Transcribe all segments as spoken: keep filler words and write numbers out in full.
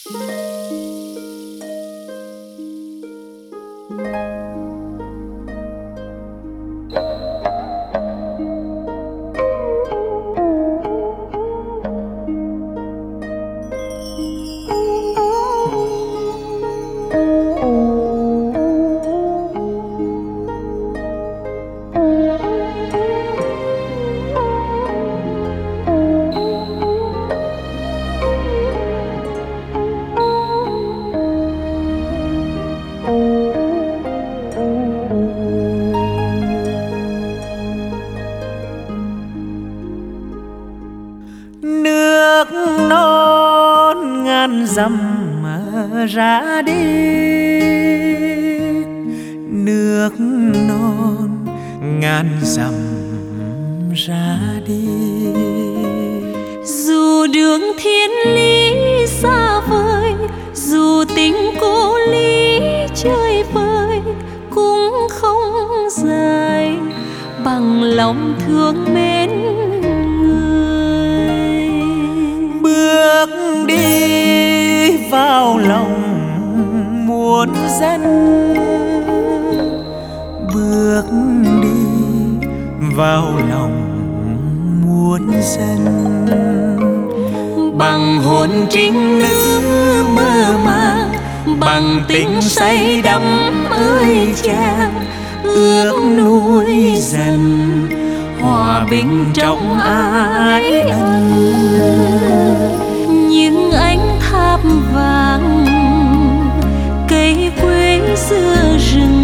dặm ra đi, nước non ngàn dặm ra đi. Dù đường thiên lý xa vời, dù tình cô lý chơi vơi, cũng không dài bằng lòng thương mến người. Bước đi vào lòng muôn dân, bước đi vào lòng muôn dân. Bằng hồn trinh nữ mơ màng, bằng tình say đắm ơi chàng, ước nuôi dần hòa bình trong ái ân. Những ánh tháp vàng cây quế giữa rừng,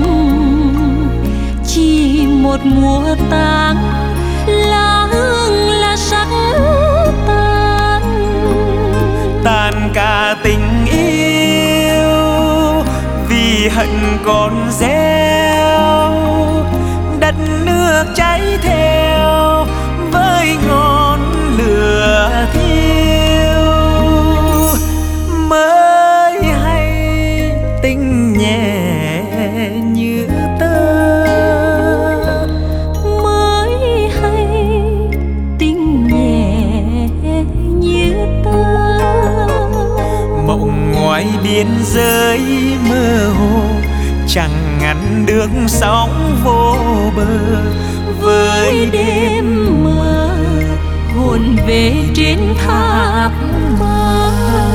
chỉ một mùa tang là hương là sắc tan. Tàn cả tình yêu vì hận còn gieo, đất nước cháy theo với ngọn lửa thiêu. Mới hay tình nhẹ như tơ, mới hay tình nhẹ như tơ. Mộng ngoài biên giới mơ hồ chẳng ngăn được sóng vô bờ. Với đêm mơ hồn về trên tháp mơ.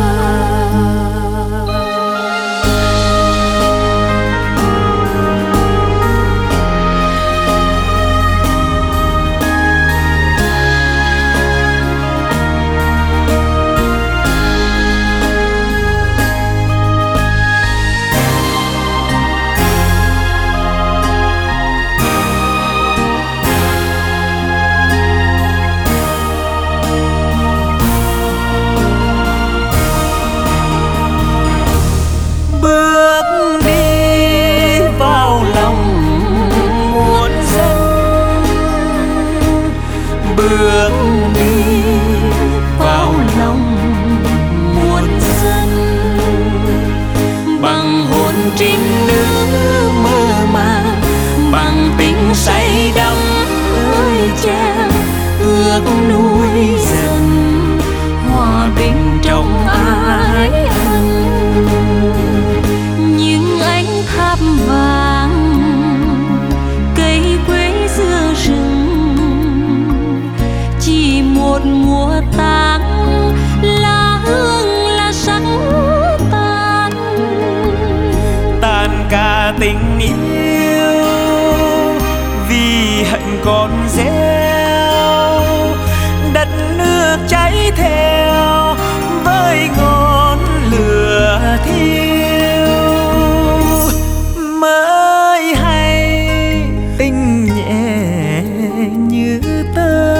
Bước đi vào lòng muôn dân, bằng hồn trinh nữ mơ màng, bằng tình say đắm ơi chàng, ước nuôi dần hòa bình trong ái ân. Những ánh tháp vàng cây quế giữa rừng, chỉ một mùa tang là hương là sắc tan. Tàn cả tình yêu vì hận còn gieo, đất nước cháy theo với ngọn lửa thiêu. Mới hay tình nhẹ như tơ,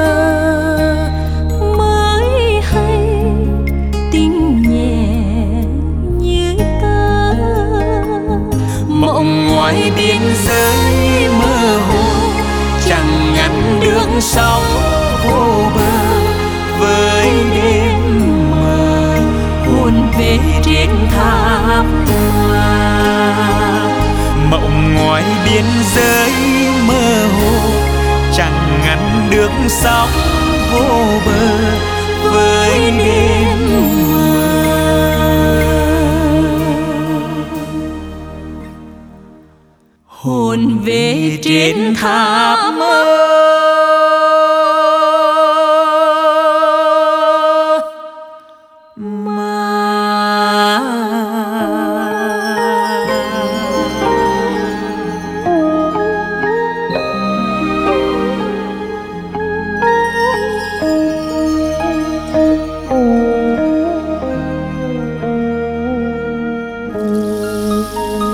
ngoài biên giới mơ hồ chẳng ngăn được sóng vô bờ. Với đêm mơ hồn về trên tháp mộng ngoài biên giới mơ hồ chẳng ngăn được sóng vô bờ. Với đêm mơ về trên tháp mơ. Thank you.